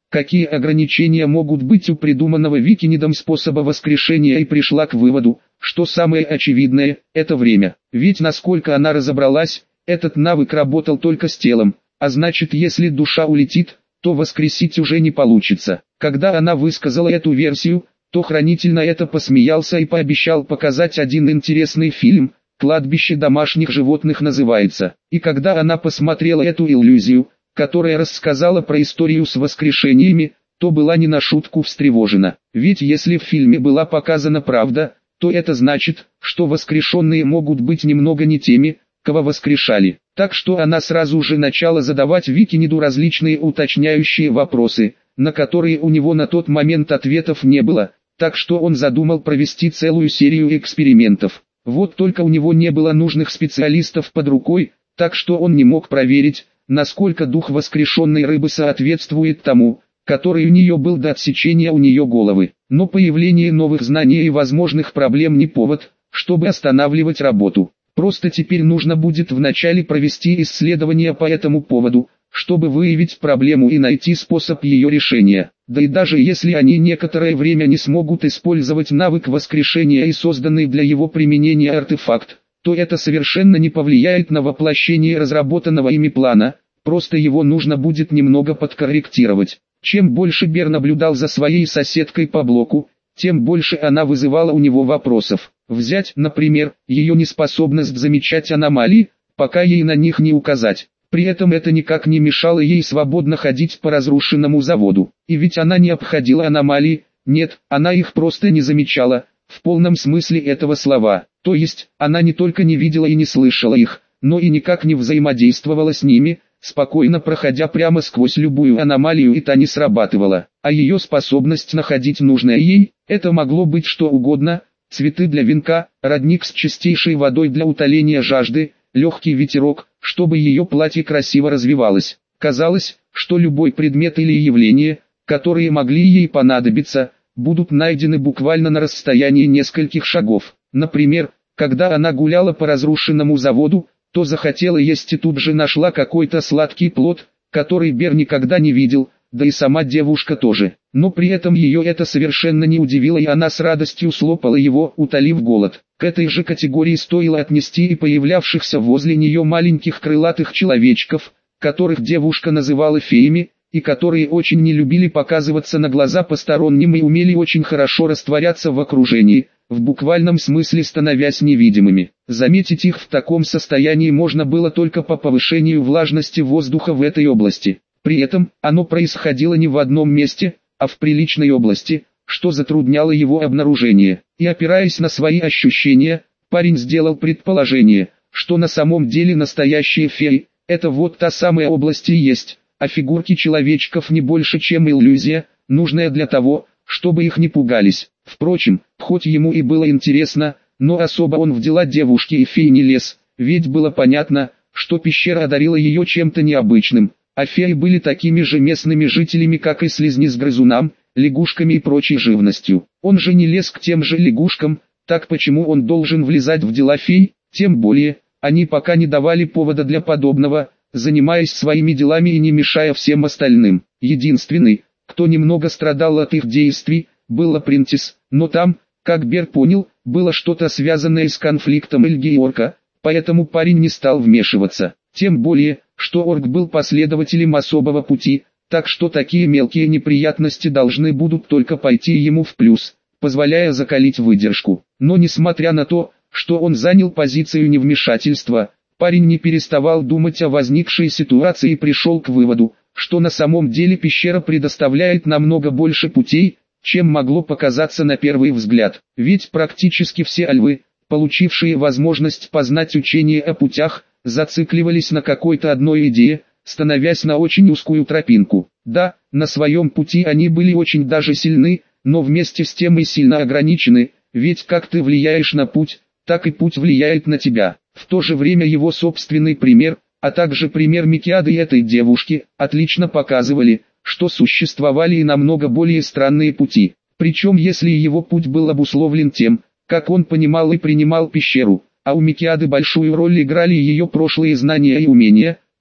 какие ограничения могут быть у придуманного Викинидом способа воскрешения, и пришла к выводу, что самое очевидное – это время. Ведь насколько она разобралась, этот навык работал только с телом, а значит, если душа улетит, то воскресить уже не получится. Когда она высказала эту версию, то хранитель на это посмеялся и пообещал показать один интересный фильм, «Кладбище домашних животных» называется. И когда она посмотрела эту иллюзию, которая рассказала про историю с воскрешениями, то была не на шутку встревожена. Ведь если в фильме была показана правда, то это значит, что воскрешенные могут быть немного не теми, кого воскрешали. Так что она сразу же начала задавать Викиниду различные уточняющие вопросы, на которые у него на тот момент ответов не было, так что он задумал провести целую серию экспериментов. Вот только у него не было нужных специалистов под рукой, так что он не мог проверить, насколько дух воскрешенной рыбы соответствует тому, который у нее был до отсечения у нее головы. Но появление новых знаний и возможных проблем не повод, чтобы останавливать работу. Просто теперь нужно будет вначале провести исследования по этому поводу, чтобы выявить проблему и найти способ ее решения. Да и даже если они некоторое время не смогут использовать навык воскрешения и созданный для его применения артефакт, то это совершенно не повлияет на воплощение разработанного ими плана, просто его нужно будет немного подкорректировать. Чем больше Бер наблюдал за своей соседкой по блоку, тем больше она вызывала у него вопросов. Взять, например, ее неспособность замечать аномалии, пока ей на них не указать. При этом это никак не мешало ей свободно ходить по разрушенному заводу. И ведь она не обходила аномалии, нет, она их просто не замечала, в полном смысле этого слова. То есть, она не только не видела и не слышала их, но и никак не взаимодействовала с ними, спокойно проходя прямо сквозь любую аномалию, и та не срабатывала. А ее способность находить нужное ей, это могло быть что угодно: цветы для венка, родник с чистейшей водой для утоления жажды, легкий ветерок, чтобы ее платье красиво развивалось. Казалось, что любой предмет или явление, которые могли ей понадобиться, будут найдены буквально на расстоянии нескольких шагов. Например, когда она гуляла по разрушенному заводу, то захотела есть и тут же нашла какой-то сладкий плод, который Бер никогда не видел, да и сама девушка тоже. Но при этом ее это совершенно не удивило, и она с радостью слопала его, утолив голод. К этой же категории стоило отнести и появлявшихся возле нее маленьких крылатых человечков, которых девушка называла феями, и которые очень не любили показываться на глаза посторонним и умели очень хорошо растворяться в окружении, в буквальном смысле становясь невидимыми. Заметить их в таком состоянии можно было только по повышению влажности воздуха в этой области. При этом, оно происходило не в одном месте, а в приличной области, что затрудняло его обнаружение. И опираясь на свои ощущения, парень сделал предположение, что на самом деле настоящие феи – это вот та самая область и есть, а фигурки человечков не больше, чем иллюзия, нужная для того, чтобы их не пугались. Впрочем, хоть ему и было интересно, но особо он в дела девушки и феи не лез, ведь было понятно, что пещера одарила ее чем-то необычным, а феи были такими же местными жителями, как и слизни с грызунам, лягушками и прочей живностью. Он же не лез к тем же лягушкам, так почему он должен влезать в дела фей? Тем более, они пока не давали повода для подобного, занимаясь своими делами и не мешая всем остальным. Единственный, кто немного страдал от их действий, был Апрентис, но там, как Бер понял, было что-то связанное с конфликтом Эльги и Орка, поэтому парень не стал вмешиваться. Тем более, что Орк был последователем особого пути, так что такие мелкие неприятности должны будут только пойти ему в плюс, позволяя закалить выдержку. Но несмотря на то, что он занял позицию невмешательства, парень не переставал думать о возникшей ситуации и пришел к выводу, что на самом деле пещера предоставляет намного больше путей, чем могло показаться на первый взгляд. Ведь практически все альвы, получившие возможность познать учение о путях, зацикливались на какой-то одной идее, становясь на очень узкую тропинку. Да, на своем пути они были очень даже сильны, но вместе с тем и сильно ограничены, ведь как ты влияешь на путь, так и путь влияет на тебя. В то же время его собственный пример, а также пример Микиады и этой девушки, отлично показывали, что существовали и намного более странные пути. Причем если его путь был обусловлен тем, как он понимал и принимал пещеру, а у Микиады большую роль играли ее прошлые знания и умения,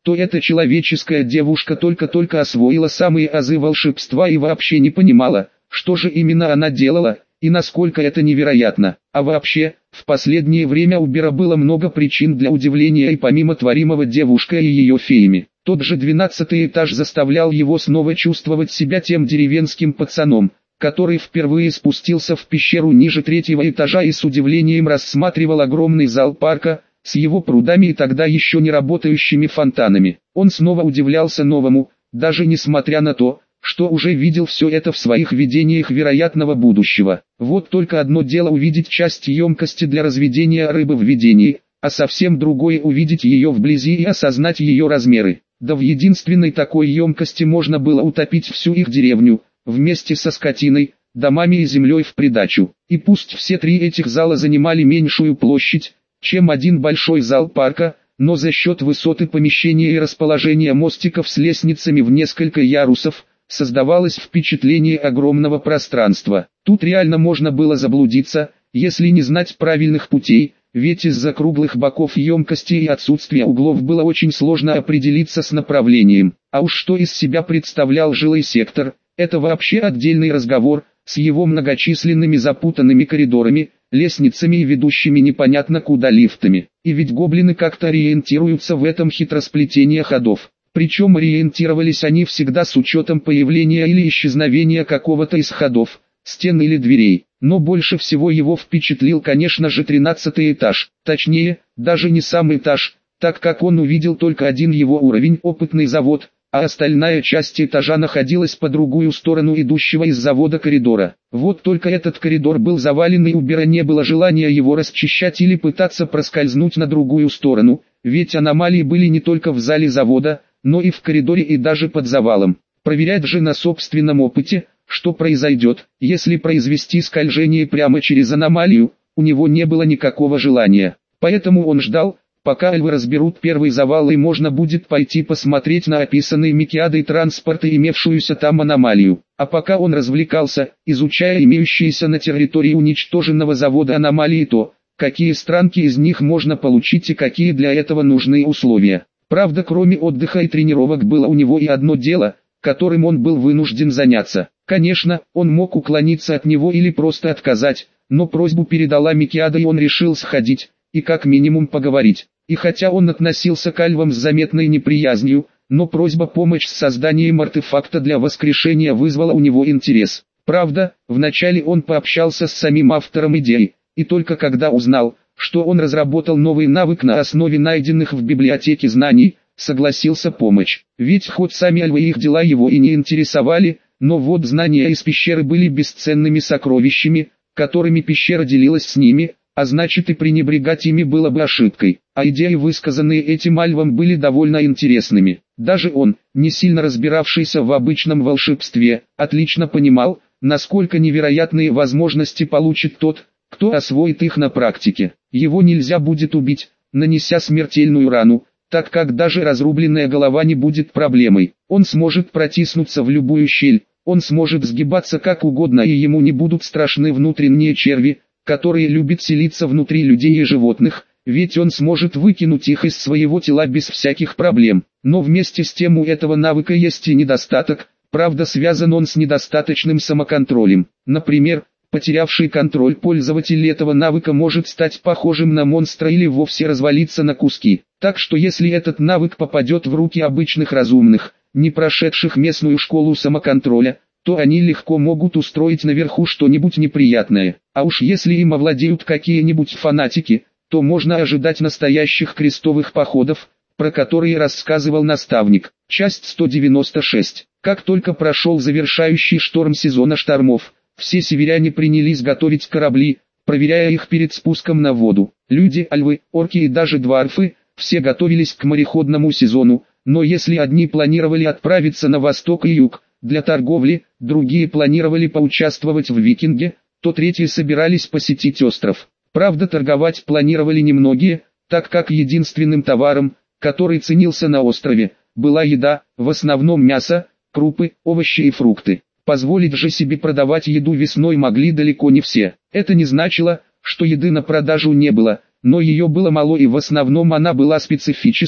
то эта человеческая девушка только-только освоила самые азы волшебства и вообще не понимала, что же именно она делала, и насколько это невероятно. А вообще, в последнее время у Бера было много причин для удивления и помимо творимого девушкой и ее феями. Тот же двенадцатый этаж заставлял его снова чувствовать себя тем деревенским пацаном, который впервые спустился в пещеру ниже третьего этажа и с удивлением рассматривал огромный зал парка, с его прудами и тогда еще не работающими фонтанами. Он снова удивлялся новому, даже несмотря на то, что уже видел все это в своих видениях вероятного будущего. Вот только одно дело увидеть часть емкости для разведения рыбы в видении, а совсем другое увидеть ее вблизи и осознать ее размеры. Да в единственной такой емкости можно было утопить всю их деревню, вместе со скотиной, домами и землей в придачу. И пусть все три этих зала занимали меньшую площадь, чем один большой зал парка, но за счет высоты помещения и расположения мостиков с лестницами в несколько ярусов, создавалось впечатление огромного пространства. Тут реально можно было заблудиться, если не знать правильных путей, ведь из-за круглых боков емкости и отсутствия углов было очень сложно определиться с направлением. А уж что из себя представлял жилой сектор, это вообще отдельный разговор, с его многочисленными запутанными коридорами, лестницами и ведущими непонятно куда лифтами. И ведь гоблины как-то ориентируются в этом хитросплетении ходов. Причем ориентировались они всегда с учетом появления или исчезновения какого-то из ходов, стен или дверей. Но больше всего его впечатлил, конечно же, тринадцатый этаж. Точнее, даже не сам этаж, так как он увидел только один его уровень, опытный завод, а остальная часть этажа находилась по другую сторону идущего из завода коридора. Вот только этот коридор был завален, и у Бера не было желания его расчищать или пытаться проскользнуть на другую сторону, ведь аномалии были не только в зале завода, но и в коридоре и даже под завалом. Проверять же на собственном опыте, что произойдет, если произвести скольжение прямо через аномалию, у него не было никакого желания. Поэтому он ждал, пока альвы разберут первый завал и можно будет пойти посмотреть на описанный Микиадой транспорт и имевшуюся там аномалию. А пока он развлекался, изучая имеющиеся на территории уничтоженного завода аномалии, то, какие странки из них можно получить и какие для этого нужны условия. Правда, кроме отдыха и тренировок было у него и одно дело, которым он был вынужден заняться. Конечно, он мог уклониться от него или просто отказать, но просьбу передала Микиада, и он решил сходить, и как минимум поговорить. И хотя он относился к альвам с заметной неприязнью, но просьба помочь с созданием артефакта для воскрешения вызвала у него интерес. Правда, вначале он пообщался с самим автором идеи, и только когда узнал, что он разработал новый навык на основе найденных в библиотеке знаний, согласился помочь. Ведь хоть сами альвы и их дела его и не интересовали, но вот знания из пещеры были бесценными сокровищами, которыми пещера делилась с ними, а значит и пренебрегать ими было бы ошибкой. А идеи, высказанные этим альвам, были довольно интересными. Даже он, не сильно разбиравшийся в обычном волшебстве, отлично понимал, насколько невероятные возможности получит тот, кто освоит их на практике. Его нельзя будет убить, нанеся смертельную рану, так как даже разрубленная голова не будет проблемой. Он сможет протиснуться в любую щель, он сможет сгибаться как угодно, и ему не будут страшны внутренние черви, которые любят селиться внутри людей и животных, ведь он сможет выкинуть их из своего тела без всяких проблем. Но вместе с тем у этого навыка есть и недостаток, правда связан он с недостаточным самоконтролем. Например, потерявший контроль пользователь этого навыка может стать похожим на монстра или вовсе развалиться на куски. Так что если этот навык попадет в руки обычных разумных, не прошедших местную школу самоконтроля, то они легко могут устроить наверху что-нибудь неприятное. А уж если им овладеют какие-нибудь фанатики, то можно ожидать настоящих крестовых походов, про которые рассказывал наставник. Часть сто девяносто шесть. Как только прошел завершающий шторм сезона штормов, все северяне принялись готовить корабли, проверяя их перед спуском на воду. Люди, альвы, орки и даже дварфы, все готовились к мореходному сезону, но если одни планировали отправиться на восток и юг, для торговли, другие планировали поучаствовать в викинге, то третьи собирались посетить остров. Правда, торговать планировали немногие, так как единственным товаром, который ценился на острове, была еда, в основном мясо, крупы, овощи и фрукты. Позволить же себе продавать еду весной могли далеко не все. Это не значило, что еды на продажу не было, но ее было мало, и в основном она была специфической,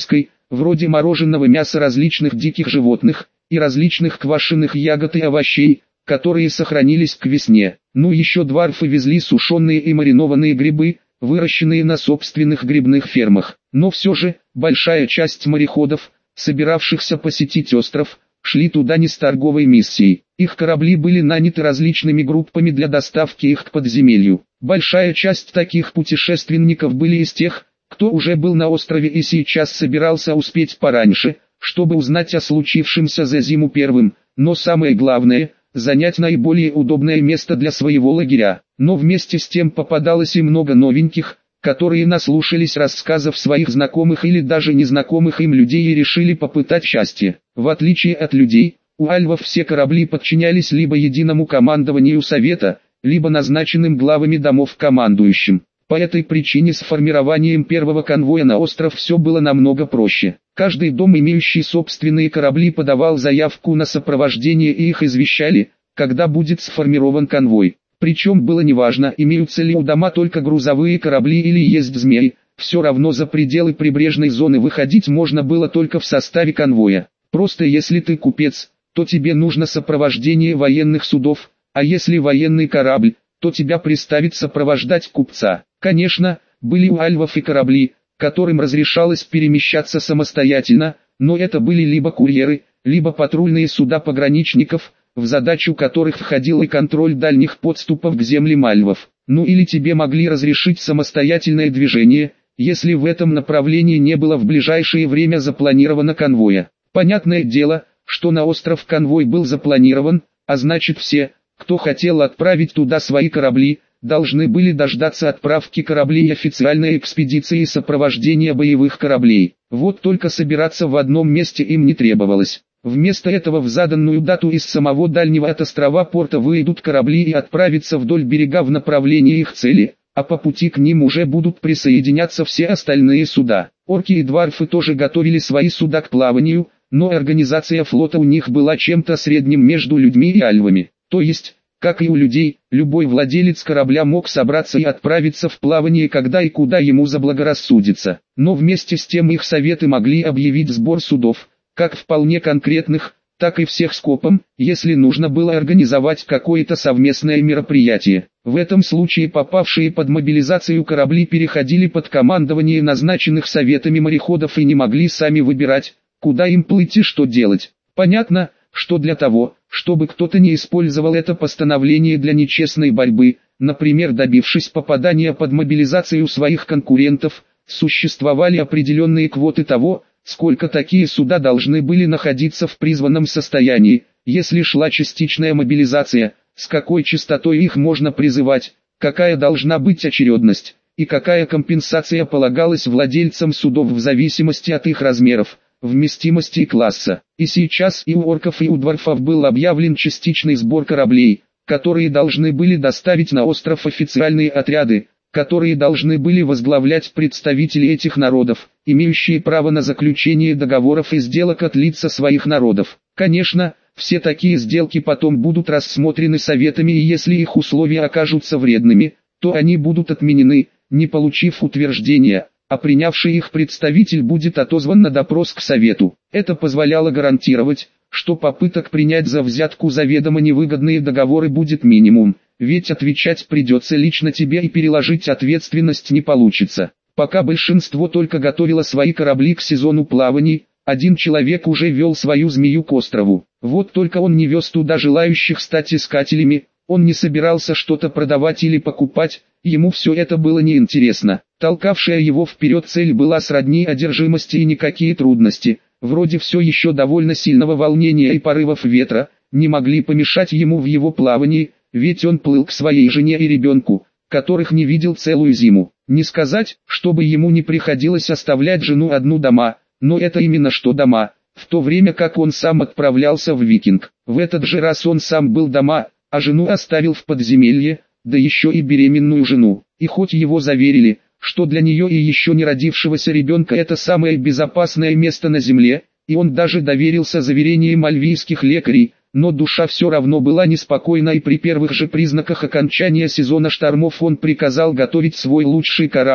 вроде мороженого мяса различных диких животных, и различных квашеных ягод и овощей, которые сохранились к весне. Ну еще дварфы везли сушеные и маринованные грибы, выращенные на собственных грибных фермах. Но все же, большая часть мореходов, собиравшихся посетить остров, шли туда не с торговой миссией. Их корабли были наняты различными группами для доставки их к подземелью. Большая часть таких путешественников были из тех, кто уже был на острове и сейчас собирался успеть пораньше, чтобы узнать о случившемся за зиму первым, но самое главное – занять наиболее удобное место для своего лагеря. Но вместе с тем попадалось и много новеньких, которые наслушались рассказов своих знакомых или даже незнакомых им людей и решили попытать счастье. В отличие от людей, у альвов все корабли подчинялись либо единому командованию совета, либо назначенным главами домов командующим. По этой причине с формированием первого конвоя на остров все было намного проще. Каждый дом, имеющий собственные корабли, подавал заявку на сопровождение и их извещали, когда будет сформирован конвой. Причем было неважно, имеются ли у дома только грузовые корабли или есть змеи, все равно за пределы прибрежной зоны выходить можно было только в составе конвоя. Просто если ты купец, то тебе нужно сопровождение военных судов, а если военный корабль, то тебя приставит сопровождать купца. Конечно, были у альвов и корабли, которым разрешалось перемещаться самостоятельно, но это были либо курьеры, либо патрульные суда пограничников, в задачу которых входил и контроль дальних подступов к землям альвов. Ну или тебе могли разрешить самостоятельное движение, если в этом направлении не было в ближайшее время запланировано конвоя. Понятное дело, что на остров конвой был запланирован, а значит все, кто хотел отправить туда свои корабли, должны были дождаться отправки кораблей официальной экспедиции и сопровождения боевых кораблей. Вот только собираться в одном месте им не требовалось. Вместо этого в заданную дату из самого дальнего от острова порта выйдут корабли и отправятся вдоль берега в направлении их цели, а по пути к ним уже будут присоединяться все остальные суда. Орки и дварфы тоже готовили свои суда к плаванию, но организация флота у них была чем-то средним между людьми и альвами. То есть, как и у людей, любой владелец корабля мог собраться и отправиться в плавание когда и куда ему заблагорассудится. Но вместе с тем их советы могли объявить сбор судов, как вполне конкретных, так и всех скопом, если нужно было организовать какое-то совместное мероприятие. В этом случае попавшие под мобилизацию корабли переходили под командование назначенных советами мореходов и не могли сами выбирать, куда им плыть и что делать. Понятно, что для того, чтобы кто-то не использовал это постановление для нечестной борьбы, например, добившись попадания под мобилизацию своих конкурентов, существовали определенные квоты того, сколько такие суда должны были находиться в призванном состоянии, если шла частичная мобилизация, с какой частотой их можно призывать, какая должна быть очередность, и какая компенсация полагалась владельцам судов в зависимости от их размеров, вместимости и класса. И сейчас и у орков и у дварфов был объявлен частичный сбор кораблей, которые должны были доставить на остров официальные отряды, которые должны были возглавлять представители этих народов, имеющие право на заключение договоров и сделок от лиц своих народов. Конечно, все такие сделки потом будут рассмотрены советами, и если их условия окажутся вредными, то они будут отменены, не получив утверждения, а принявший их представитель будет отозван на допрос к совету. Это позволяло гарантировать, что попыток принять за взятку заведомо невыгодные договоры будет минимум, ведь отвечать придется лично тебе и переложить ответственность не получится. Пока большинство только готовило свои корабли к сезону плаваний, один человек уже вел свою змею к острову. Вот только он не вез туда желающих стать искателями, он не собирался что-то продавать или покупать, ему все это было неинтересно. Толкавшая его вперед цель была сродни одержимости, и никакие трудности, вроде все еще довольно сильного волнения и порывов ветра, не могли помешать ему в его плавании, ведь он плыл к своей жене и ребенку, которых не видел целую зиму. Не сказать, чтобы ему не приходилось оставлять жену одну дома, но это именно что дома, в то время как он сам отправлялся в Викинг. В этот же раз он сам был дома, а жену оставил в подземелье, да еще и беременную жену. И хоть его заверили, что для нее и еще не родившегося ребенка это самое безопасное место на земле, и он даже доверился заверениям альвийских лекарей, но душа все равно была неспокойна, и при первых же признаках окончания сезона штормов он приказал готовить свой лучший корабль,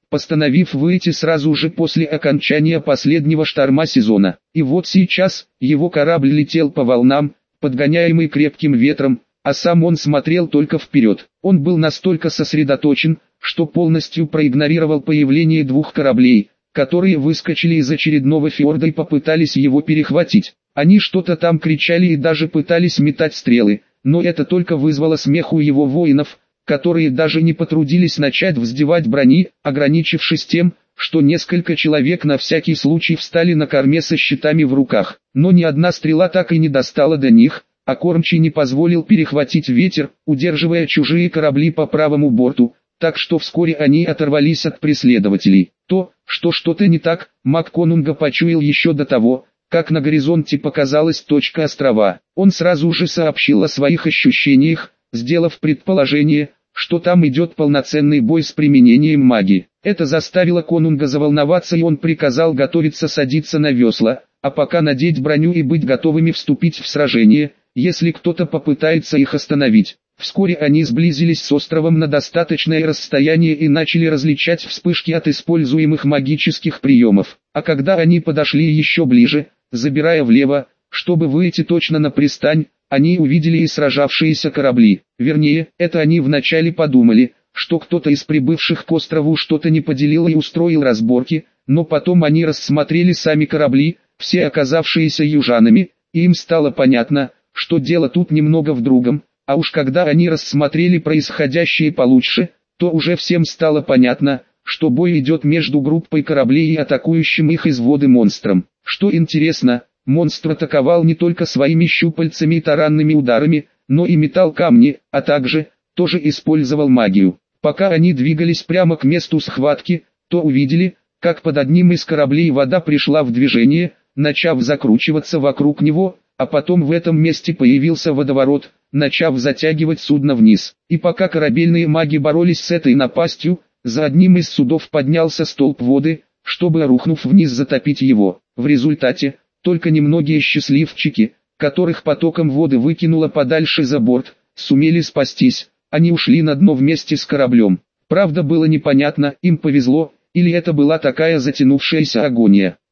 постановив выйти сразу же после окончания последнего шторма сезона. И вот сейчас, его корабль летел по волнам, подгоняемый крепким ветром, а сам он смотрел только вперед. Он был настолько сосредоточен, что полностью проигнорировал появление двух кораблей, которые выскочили из очередного фьорда и попытались его перехватить. Они что-то там кричали и даже пытались метать стрелы, но это только вызвало смех у его воинов, которые даже не потрудились начать вздевать брони, ограничившись тем, что несколько человек на всякий случай встали на корме со щитами в руках. Но ни одна стрела так и не достала до них, а кормчий не позволил перехватить ветер, удерживая чужие корабли по правому борту, так что вскоре они оторвались от преследователей. То, что что-то не так, МакКонунга почуял еще до того, как на горизонте показалась точка острова. Он сразу же сообщил о своих ощущениях, сделав предположение, что там идет полноценный бой с применением магии. Это заставило Конунга заволноваться, и он приказал готовиться садиться на весла, а пока надеть броню и быть готовыми вступить в сражение, если кто-то попытается их остановить. Вскоре они сблизились с островом на достаточное расстояние и начали различать вспышки от используемых магических приемов. А когда они подошли еще ближе, забирая влево, чтобы выйти точно на пристань, они увидели и сражавшиеся корабли. Вернее, это они вначале подумали, что кто-то из прибывших к острову что-то не поделил и устроил разборки, но потом они рассмотрели сами корабли, все оказавшиеся южанами, и им стало понятно, что дело тут немного в другом. А уж когда они рассмотрели происходящее получше, то уже всем стало понятно, что бой идет между группой кораблей и атакующим их из воды монстром. Что интересно, монстр атаковал не только своими щупальцами и таранными ударами, но и метал камни, а также, тоже использовал магию. Пока они двигались прямо к месту схватки, то увидели, как под одним из кораблей вода пришла в движение, начав закручиваться вокруг него, а потом в этом месте появился водоворот, начав затягивать судно вниз. И пока корабельные маги боролись с этой напастью, за одним из судов поднялся столб воды, чтобы, рухнув вниз, затопить его. В результате, только немногие счастливчики, которых потоком воды выкинуло подальше за борт, сумели спастись. Они ушли на дно вместе с кораблем. Правда, было непонятно, им повезло, или это была такая затянувшаяся агония.